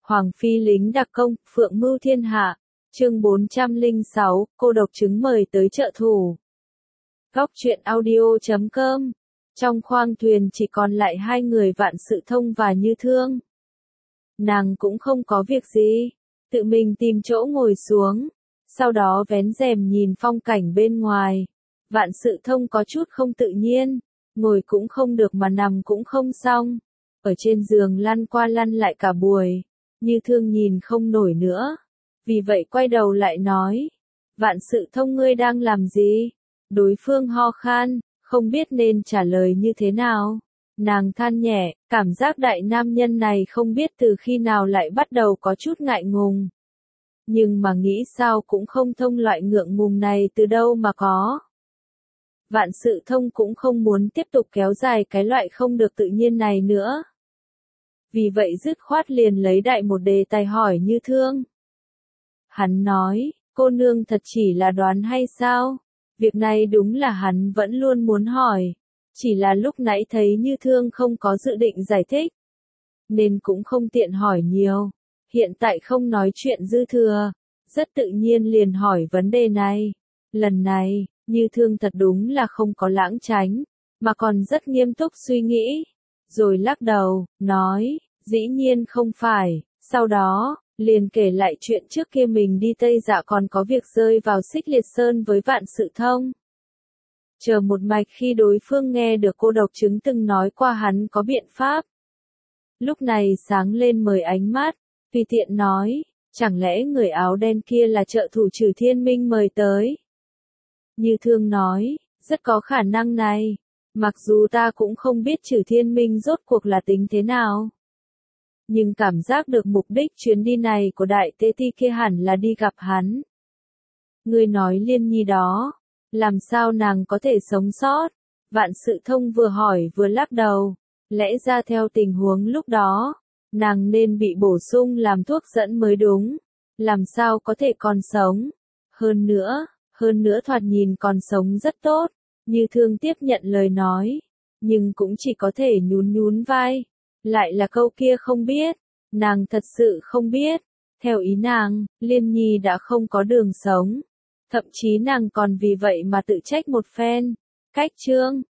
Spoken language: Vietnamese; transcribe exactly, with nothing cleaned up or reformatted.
Hoàng phi lính đặc công, phượng mưu thiên hạ. Chương bốn trăm lẻ sáu, cô độc chứng mời tới trợ thủ. Góc truyện audio chấm com. Trong khoang thuyền chỉ còn lại hai người Vạn Sự Thông và Như Thương. Nàng cũng không có việc gì, tự mình tìm chỗ ngồi xuống, sau đó vén rèm nhìn phong cảnh bên ngoài. Vạn Sự Thông có chút không tự nhiên, ngồi cũng không được mà nằm cũng không xong. Ở trên giường lăn qua lăn lại cả buổi, Như Thương nhìn không nổi nữa. Vì vậy quay đầu lại nói, Vạn Sự Thông ngươi đang làm gì? Đối phương ho khan, không biết nên trả lời như thế nào. Nàng than nhẹ, cảm giác đại nam nhân này không biết từ khi nào lại bắt đầu có chút ngại ngùng. Nhưng mà nghĩ sao cũng không thông loại ngượng ngùng này từ đâu mà có. Vạn Sự Thông cũng không muốn tiếp tục kéo dài cái loại không được tự nhiên này nữa. Vì vậy dứt khoát liền lấy đại một đề tài hỏi Như Thương. Hắn nói, cô nương thật chỉ là đoán hay sao? Việc này đúng là hắn vẫn luôn muốn hỏi. Chỉ là lúc nãy thấy Như Thương không có dự định giải thích, nên cũng không tiện hỏi nhiều. Hiện tại không nói chuyện dư thừa, rất tự nhiên liền hỏi vấn đề này. Lần này, Như Thương thật đúng là không có lãng tránh, mà còn rất nghiêm túc suy nghĩ. Rồi lắc đầu, nói, dĩ nhiên không phải. Sau đó, liền kể lại chuyện trước kia mình đi Tây Dạ còn có việc rơi vào Xích Liệt Sơn với Vạn Sự Thông. Chờ một mạch khi đối phương nghe được cô độc chứng từng nói qua hắn có biện pháp. Lúc này sáng lên mời ánh mắt, tùy tiện nói, chẳng lẽ người áo đen kia là trợ thủ Trừ Thiên Minh mời tới? Như Thương nói, rất có khả năng này, mặc dù ta cũng không biết Trừ Thiên Minh rốt cuộc là tính thế nào. Nhưng cảm giác được mục đích chuyến đi này của đại tế ti kia hẳn là đi gặp hắn. Ngươi nói Liên Nhi đó, làm sao nàng có thể sống sót? Vạn Sự Thông vừa hỏi vừa lắc đầu, lẽ ra theo tình huống lúc đó, nàng nên bị bổ sung làm thuốc dẫn mới đúng, làm sao có thể còn sống? Hơn nữa, hơn nữa thoạt nhìn còn sống rất tốt. Như Thương tiếp nhận lời nói, nhưng cũng chỉ có thể nhún nhún vai. Lại là câu kia không biết, nàng thật sự không biết. Theo ý nàng, Liên Nhi đã không có đường sống. Thậm chí nàng còn vì vậy mà tự trách một phen. Cách chương,